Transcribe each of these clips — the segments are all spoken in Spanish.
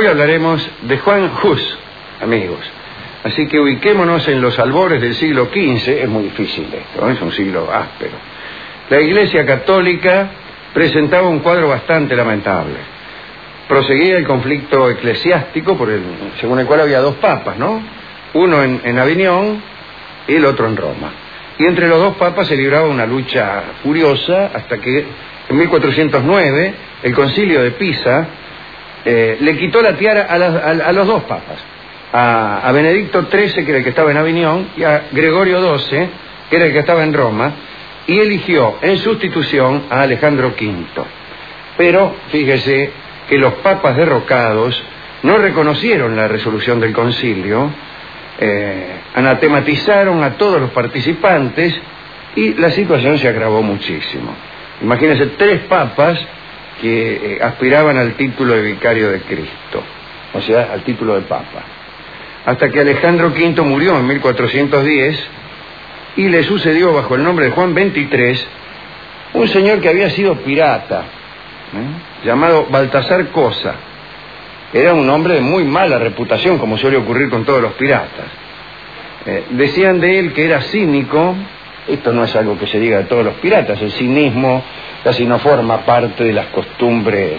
Hoy hablaremos de Juan Hus, amigos. Así que ubiquémonos en los albores del siglo XV. Es muy difícil esto, es un siglo áspero. La Iglesia Católica presentaba un cuadro bastante lamentable. Proseguía el conflicto eclesiástico según el cual había dos papas, ¿no? Uno en Avignon y el otro en Roma. Y entre los dos papas se libraba una lucha furiosa hasta que en 1409 el concilio de Pisa le quitó la tiara a los dos papas, a Benedicto XIII, que era el que estaba en Avignon, y a Gregorio XII, que era el que estaba en Roma, y eligió en sustitución a Alejandro V. Pero fíjese que los papas derrocados no reconocieron la resolución del concilio, anatematizaron a todos los participantes y la situación se agravó muchísimo. Imagínense, 3 papas que aspiraban al título de vicario de Cristo, o sea, al título de papa. Hasta que Alejandro V murió en 1410 y le sucedió bajo el nombre de Juan XXIII un señor que había sido pirata, llamado Baltasar Cosa. Era un hombre de muy mala reputación, como suele ocurrir con todos los piratas. Decían de él que era cínico. Esto no es algo que se diga de todos los piratas. El cinismo casi no forma parte de las costumbres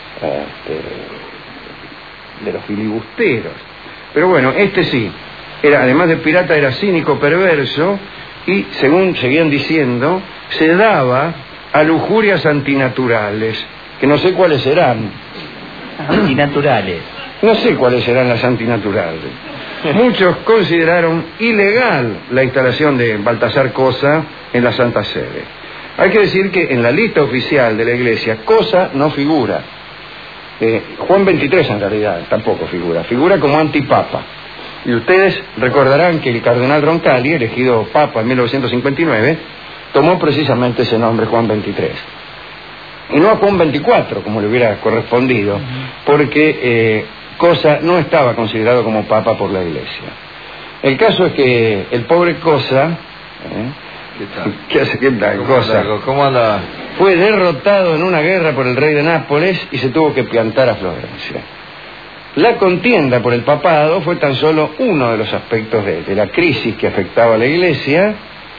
de los filibusteros. Pero bueno, este sí. Además de pirata, era cínico, perverso, y según seguían diciendo, se daba a lujurias antinaturales, que no sé cuáles serán. Antinaturales. No sé cuáles serán las antinaturales. Muchos consideraron ilegal la instalación de Baltasar Cosa en la Santa Sede. Hay que decir que en la lista oficial de la Iglesia, Cosa no figura. Juan XXIII en realidad tampoco figura como antipapa. Y ustedes recordarán que el cardenal Roncalli, elegido papa en 1959, tomó precisamente ese nombre, Juan XXIII. Y no a Juan XXIV, como le hubiera correspondido, porque Cosa no estaba considerado como papa por la Iglesia. El caso es que el pobre Cosa, ¿Qué tal, Cosa? ¿Cómo anda? Fue derrotado en una guerra por el rey de Nápoles y se tuvo que plantar a Florencia. La contienda por el papado fue tan solo uno de los aspectos de la crisis que afectaba a la Iglesia,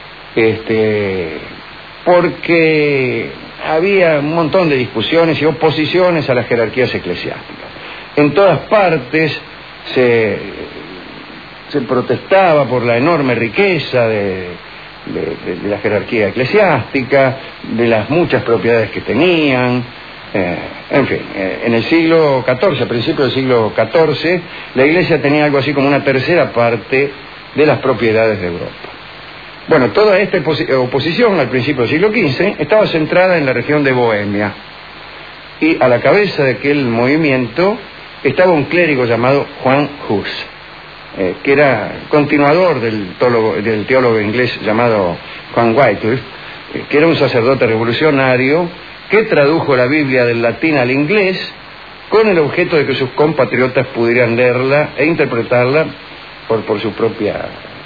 porque había un montón de discusiones y oposiciones a las jerarquías eclesiásticas. En todas partes se protestaba por la enorme riqueza de la jerarquía eclesiástica, de las muchas propiedades que tenían. En fin, en el siglo XIV, a principios del siglo XIV, la Iglesia tenía algo así como una tercera parte de las propiedades de Europa. Bueno, toda esta oposición al principio del siglo XV estaba centrada en la región de Bohemia, y a la cabeza de aquel movimiento estaba un clérigo llamado Juan Hus, que era continuador del teólogo inglés llamado John Wycliffe, que era un sacerdote revolucionario que tradujo la Biblia del latín al inglés con el objeto de que sus compatriotas pudieran leerla e interpretarla por su propia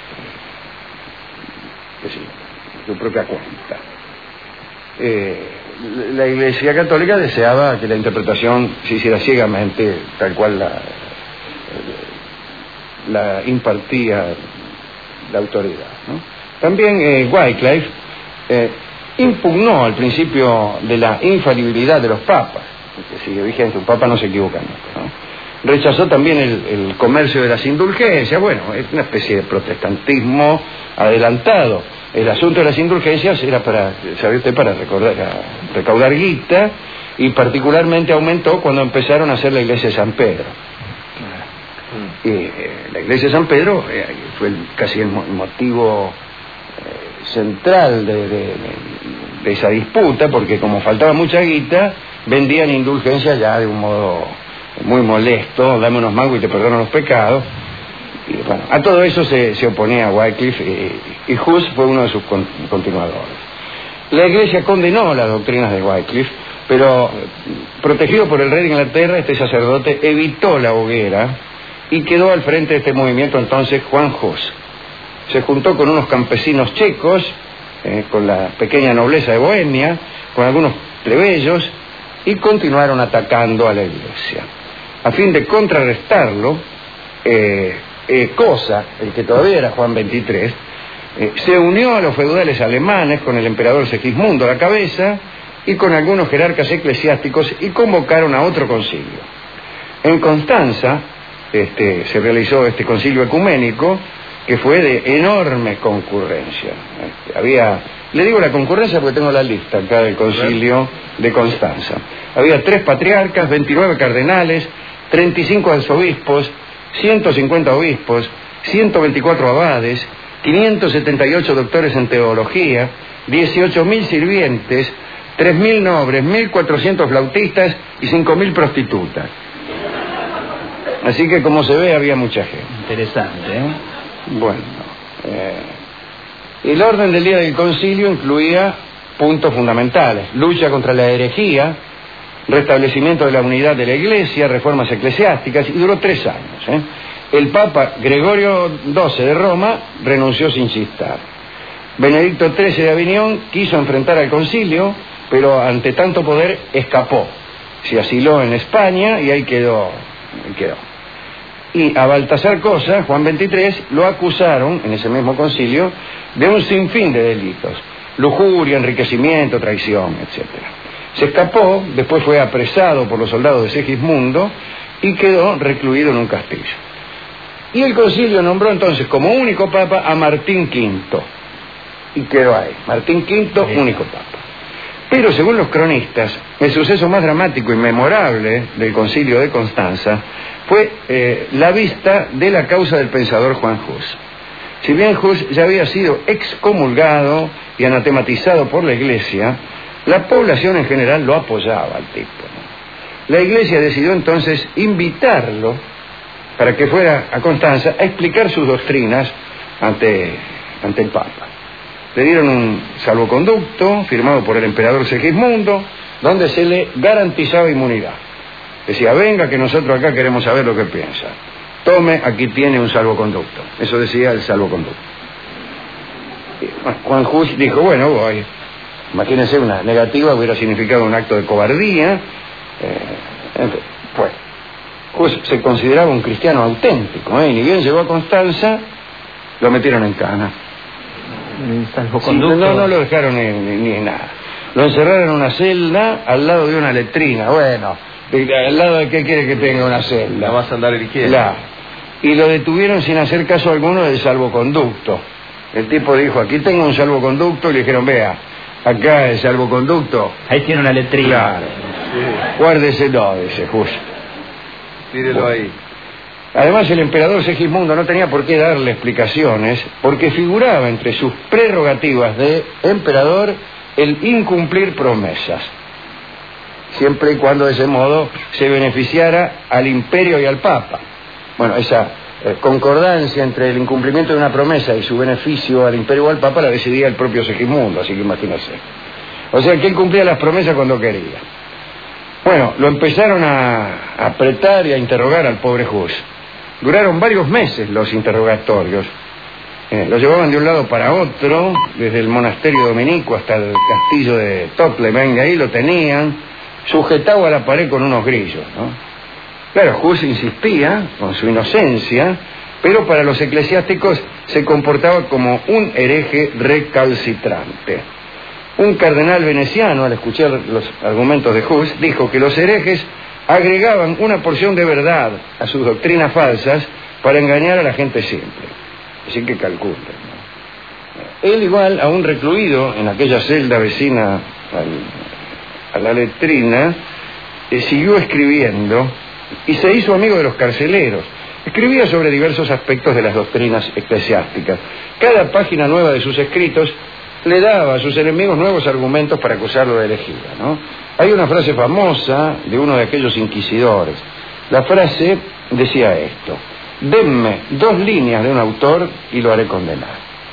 cuenta. La Iglesia Católica deseaba que la interpretación se hiciera ciegamente, tal cual la impartía la autoridad, ¿no? También Wycliffe impugnó al principio de la infalibilidad de los papas, que sigue vigente, un papa no se equivoca nunca, ¿no? Rechazó también el comercio de las indulgencias. Bueno, es una especie de protestantismo adelantado. El asunto de las indulgencias era para recaudar guita, y particularmente aumentó cuando empezaron a hacer la iglesia de San Pedro. Y la iglesia de San Pedro fue casi el motivo central de esa disputa, porque como faltaba mucha guita, vendían indulgencias ya de un modo muy molesto: dame unos mangos y te perdono los pecados. Y bueno, a todo eso se oponía Wycliffe, y Hus fue uno de sus continuadores. La Iglesia condenó las doctrinas de Wycliffe, pero protegido por el rey de Inglaterra, este sacerdote evitó la hoguera y quedó al frente de este movimiento entonces Juan Hus. Se juntó con unos campesinos checos, con la pequeña nobleza de Bohemia, con algunos plebeyos, y continuaron atacando a la Iglesia. a fin de contrarrestarlo, Cosa, el que todavía era Juan XXIII, se unió a los feudales alemanes con el emperador Segismundo a la cabeza y con algunos jerarcas eclesiásticos, y convocaron a otro concilio. En Constanza se realizó este concilio ecuménico, que fue de enorme concurrencia. Le digo la concurrencia porque tengo la lista acá del concilio de Constanza. Había 3 patriarcas, 29 cardenales, 35 arzobispos, 150 obispos, 124 abades, 578 doctores en teología, 18.000 sirvientes, 3.000 nobres, 1.400 flautistas y 5.000 prostitutas. Así que, como se ve, había mucha gente. Interesante, ¿eh? Bueno, el orden del día del concilio incluía puntos fundamentales: lucha contra la herejía, restablecimiento de la unidad de la Iglesia, reformas eclesiásticas, y duró 3 años. El Papa Gregorio XII de Roma renunció sin chistar. Benedicto XIII de Aviñón quiso enfrentar al concilio, pero ante tanto poder escapó. Se asiló en España y ahí quedó. Y a Baltasar Cosa, Juan XXIII, lo acusaron en ese mismo concilio de un sinfín de delitos: lujuria, enriquecimiento, traición, etc. Se escapó, después fue apresado por los soldados de Segismundo y quedó recluido en un castillo. Y el concilio nombró entonces como único papa a Martín V, y quedó ahí, Martín V, único papa. Pero según los cronistas, el suceso más dramático y memorable del concilio de Constanza fue la vista de la causa del pensador Juan Hus. Si bien Hus ya había sido excomulgado y anatematizado por la Iglesia, la población en general lo apoyaba al tipo, ¿no? La Iglesia decidió entonces invitarlo para que fuera a Constanza a explicar sus doctrinas ante el Papa. Le dieron un salvoconducto firmado por el emperador Segismundo, donde se le garantizaba inmunidad. Decía: venga, que nosotros acá queremos saber lo que piensa. Tome, aquí tiene un salvoconducto. Eso decía el salvoconducto. Juan Hus dijo: bueno, voy. Imagínense, una negativa hubiera significado un acto de cobardía. Pues Hus se consideraba un cristiano auténtico, y ni bien llegó a Constanza, lo metieron en cana. Sí, no lo dejaron ni nada. Lo encerraron en una celda al lado de una letrina. Bueno, ¿al lado de qué quiere que tenga una celda? La vas a andar eligiendo. Y lo detuvieron sin hacer caso alguno del salvoconducto. El tipo dijo: aquí tengo un salvoconducto, y le dijeron: vea, acá el salvoconducto. Ahí tiene una letrina. Claro. Sí. Guárdeselo, dice Hus. Tírelo ahí. Además, el emperador Segismundo no tenía por qué darle explicaciones, porque figuraba entre sus prerrogativas de emperador el incumplir promesas, siempre y cuando de ese modo se beneficiara al imperio y al papa. Bueno, esa concordancia entre el incumplimiento de una promesa y su beneficio al imperio o al papa la decidía el propio Segismundo, así que imagínense. O sea, que él cumplía las promesas cuando quería. Bueno, lo empezaron a apretar y a interrogar al pobre Hus. Duraron varios meses los interrogatorios. Lo llevaban de un lado para otro, desde el monasterio dominico hasta el castillo de Tottleben, y ahí lo tenían sujetado a la pared con unos grillos, ¿no? Claro, Hus insistía con su inocencia, pero para los eclesiásticos se comportaba como un hereje recalcitrante. Un cardenal veneciano, al escuchar los argumentos de Hus, dijo que los herejes agregaban una porción de verdad a sus doctrinas falsas para engañar a la gente simple. Así que calculen, ¿no? Él, igual, aún recluido en aquella celda vecina a la letrina, siguió escribiendo y se hizo amigo de los carceleros. Escribía sobre diversos aspectos de las doctrinas eclesiásticas. Cada página nueva de sus escritos le daba a sus enemigos nuevos argumentos para acusarlo de herejía, ¿no? Hay una frase famosa de uno de aquellos inquisidores. La frase decía esto: denme 2 líneas de un autor y lo haré condenar.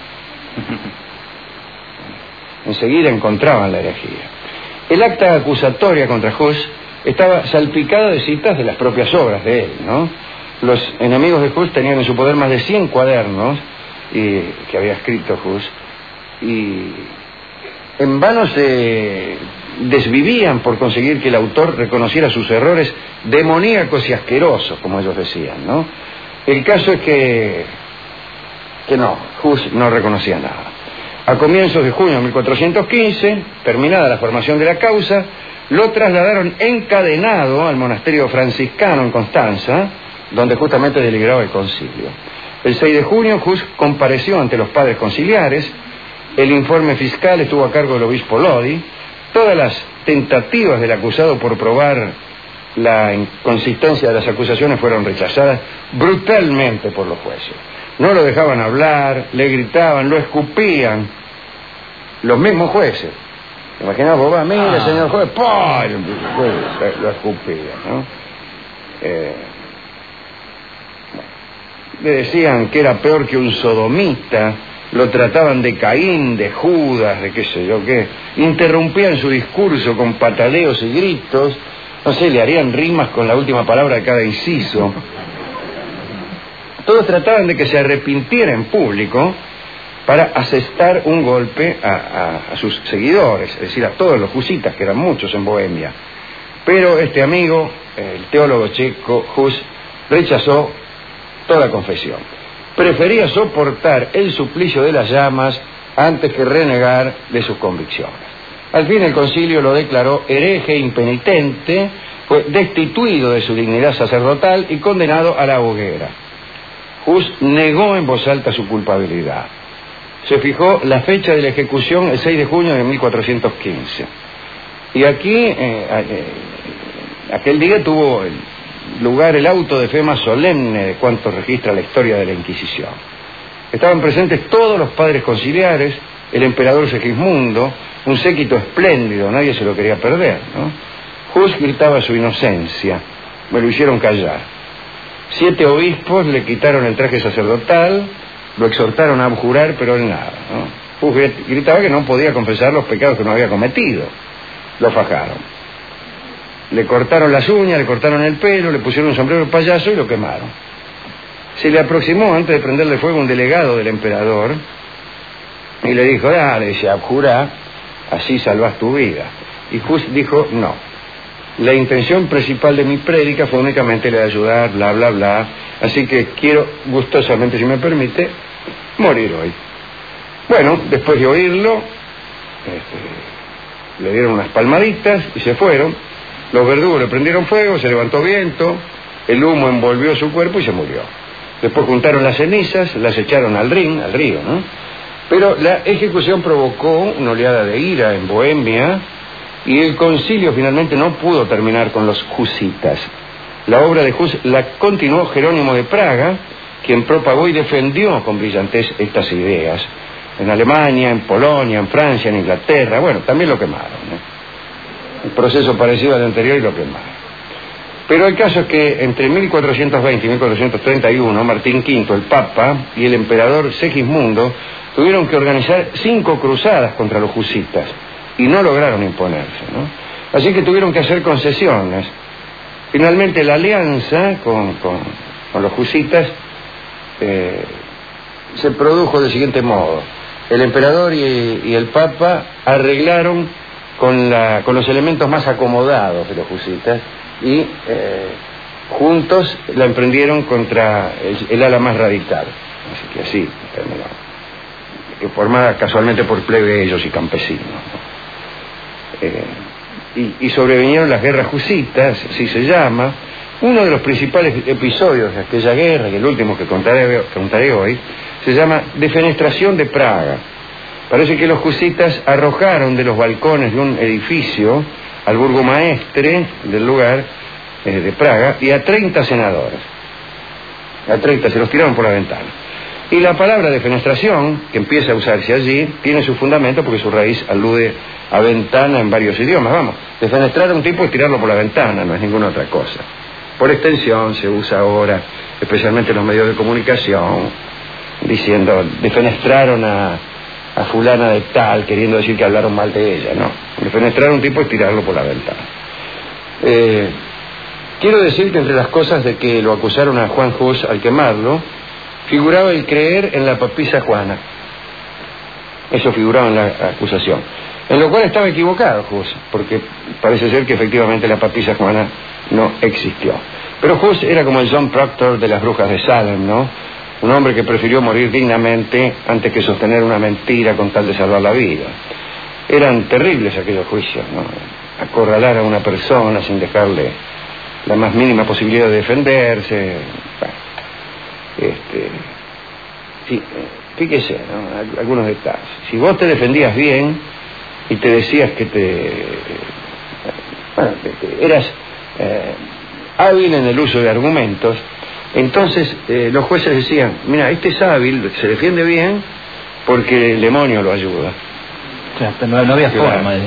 Enseguida encontraban la herejía. El acta acusatoria contra Hus estaba salpicada de citas de las propias obras de él, ¿no? Los enemigos de Hus tenían en su poder más de 100 cuadernos que había escrito Hus, y en vano se desvivían por conseguir que el autor reconociera sus errores demoníacos y asquerosos, como ellos decían, ¿no? El caso es que no, Hus no reconocía nada. A comienzos de junio de 1415, terminada la formación de la causa, lo trasladaron encadenado al monasterio franciscano en Constanza, donde justamente deliberaba el concilio. El 6 de junio, Hus compareció ante los padres conciliares. El informe fiscal estuvo a cargo del obispo Lodi. Todas las tentativas del acusado por probar la inconsistencia de las acusaciones fueron rechazadas brutalmente por los jueces. No lo dejaban hablar, le gritaban, lo escupían. Los mismos jueces. Imaginad, vos vas, mire, señor juez, ¡pah! Lo escupían, ¿no? Le decían que era peor que un sodomita, lo trataban de Caín, de Judas, de qué sé yo qué. Interrumpían su discurso con pataleos y gritos. No sé, le harían rimas con la última palabra de cada inciso. Todos trataban de que se arrepintiera en público para asestar un golpe a sus seguidores, es decir, a todos los husitas, que eran muchos en Bohemia. Pero este amigo, el teólogo checo Hus, rechazó toda confesión. Prefería soportar el suplicio de las llamas antes que renegar de sus convicciones. Al fin el concilio lo declaró hereje impenitente, fue destituido de su dignidad sacerdotal y condenado a la hoguera. Hus negó en voz alta su culpabilidad. Se fijó la fecha de la ejecución el 6 de junio de 1415. Y aquí, aquel día tuvo lugar el auto de fe más solemne de cuanto registra la historia de la Inquisición. Estaban presentes todos los padres conciliares, el emperador Segismundo, un séquito espléndido, nadie se lo quería perder, ¿no? Hus gritaba su inocencia, me lo hicieron callar. 7 obispos le quitaron el traje sacerdotal, lo exhortaron a abjurar, pero él nada, ¿no? Hus gritaba que no podía confesar los pecados que no había cometido. Lo fajaron. Le cortaron las uñas, le cortaron el pelo, le pusieron un sombrero de payaso y lo quemaron. Se le aproximó antes de prenderle fuego un delegado del emperador y le dijo, dale, dice, abjurá, así salvás tu vida. Y Hus dijo, no. La intención principal de mi prédica fue únicamente la de ayudar, bla, bla, bla. Así que quiero gustosamente, si me permite, morir hoy. Bueno, después de oírlo, le dieron unas palmaditas y se fueron. Los verdugos le prendieron fuego, se levantó viento, el humo envolvió su cuerpo y se murió. Después juntaron las cenizas, las echaron al río, ¿no? Pero la ejecución provocó una oleada de ira en Bohemia y el concilio finalmente no pudo terminar con los husitas. La obra de Hus la continuó Jerónimo de Praga, quien propagó y defendió con brillantez estas ideas. En Alemania, en Polonia, en Francia, en Inglaterra, bueno, también lo quemaron, ¿no? Un proceso parecido al anterior y lo quemaron. Pero el caso es que entre 1420 y 1431, Martín V, el Papa, y el emperador Segismundo tuvieron que organizar 5 cruzadas contra los husitas y no lograron imponerse, ¿no? Así que tuvieron que hacer concesiones. Finalmente la alianza con los husitas se produjo del siguiente modo. El emperador y el Papa arreglaron con los elementos más acomodados de los husitas y juntos la emprendieron contra el ala más radical. Así que así terminó. Formada casualmente por plebeyos y campesinos, ¿no? Y sobrevinieron las guerras husitas, así se llama. Uno de los principales episodios de aquella guerra, y el último que contaré hoy, se llama Defenestración de Praga. Parece que los husitas arrojaron de los balcones de un edificio al burgomaestre del lugar de Praga y a 30 senadores. A 30 se los tiraron por la ventana. Y la palabra defenestración, que empieza a usarse allí, tiene su fundamento porque su raíz alude a ventana en varios idiomas. Vamos, defenestrar a un tipo es tirarlo por la ventana, no es ninguna otra cosa. Por extensión se usa ahora, especialmente en los medios de comunicación, diciendo, defenestraron a fulana de tal, queriendo decir que hablaron mal de ella, no. Defenestrar a un tipo es tirarlo por la ventana. Quiero decir que entre las cosas de que lo acusaron a Juan Hus al quemarlo, figuraba el creer en la papisa Juana. Eso figuraba en la acusación. En lo cual estaba equivocado Hus, porque parece ser que efectivamente la papisa Juana no existió. Pero Hus era como el John Proctor de las brujas de Salem, ¿no? Un hombre que prefirió morir dignamente antes que sostener una mentira con tal de salvar la vida. Eran terribles aquellos juicios, ¿no? Acorralar a una persona sin dejarle la más mínima posibilidad de defenderse. Bueno, sí, fíjese, ¿no? Algunos detalles. Si vos te defendías bien y te decías que eras hábil en el uso de argumentos, entonces los jueces decían, mira, este es hábil, se defiende bien porque el demonio lo ayuda. O sea, no había forma de...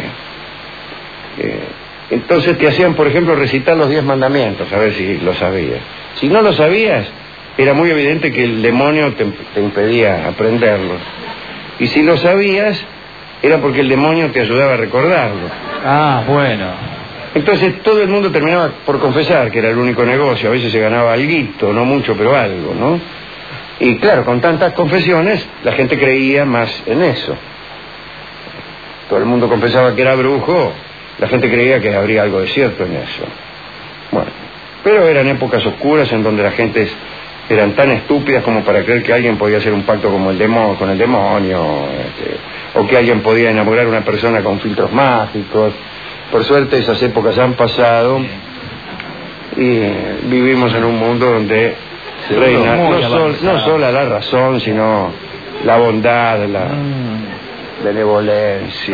entonces te hacían, por ejemplo, recitar los 10 mandamientos, a ver si lo sabías. Si no lo sabías, era muy evidente que el demonio te impedía aprenderlo. Y si lo sabías, era porque el demonio te ayudaba a recordarlo. Ah, bueno. Entonces todo el mundo terminaba por confesar que era el único negocio. A veces se ganaba alguito, no mucho, pero algo, ¿no? Y claro, con tantas confesiones, la gente creía más en eso. Todo el mundo confesaba que era brujo, la gente creía que habría algo de cierto en eso. Bueno, pero eran épocas oscuras en donde las gentes eran tan estúpidas como para creer que alguien podía hacer un pacto como con el demonio, o que alguien podía enamorar a una persona con filtros mágicos. Por suerte esas épocas han pasado y vivimos en un mundo donde reina no solo la razón, sino la bondad, la benevolencia.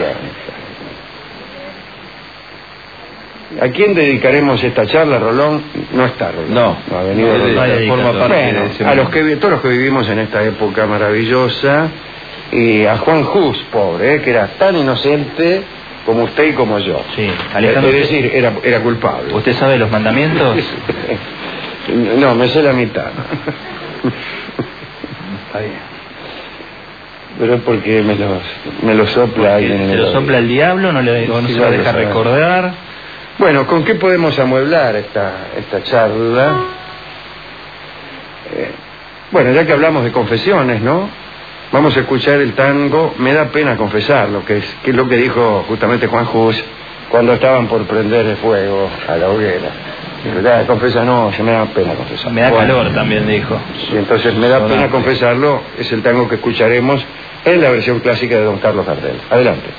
¿A quién dedicaremos esta charla, Rolón? No está Rolón. No ha venido forma parte bueno, de ese a todos los que vivimos en esta época maravillosa, y a Juan Hus, pobre, que era tan inocente como usted y como yo. Sí, Alejandro, es decir, era culpable. ¿Usted sabe los mandamientos? No, me sé la mitad. Está bien. Pero es porque me lo sopla alguien. ¿Se lo sopla el diablo? ¿No se lo deja recordar? Bueno, ¿con qué podemos amueblar esta charla? Bueno, ya que hablamos de confesiones, ¿no? Vamos a escuchar el tango Me da pena confesarlo, que es lo que dijo justamente Juan Hus cuando estaban por prender el fuego a la hoguera. Dijo, confesa, no, se me da pena confesarlo. Me da calor también, dijo. Y entonces Me da pena confesarlo es el tango que escucharemos en la versión clásica de don Carlos Gardel. Adelante.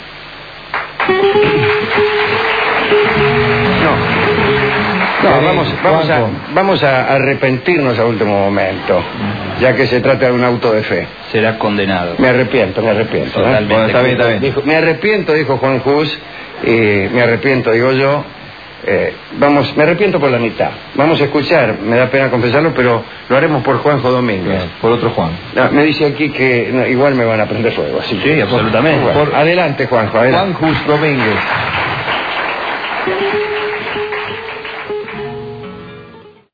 Vamos a arrepentirnos a último momento, ya que se trata de un auto de fe. Será condenado. Me arrepiento. Totalmente. Bueno, está bien. Me arrepiento, dijo Juan Hus, me arrepiento, digo yo. Me arrepiento por la mitad. Vamos a escuchar, me da pena confesarlo, pero lo haremos por Juanjo Domínguez. Bien, por otro Juan. No, me dice aquí que igual me van a prender fuego. Así sí, absolutamente. Adelante, Juanjo. Adelante. Juan Hus Domínguez.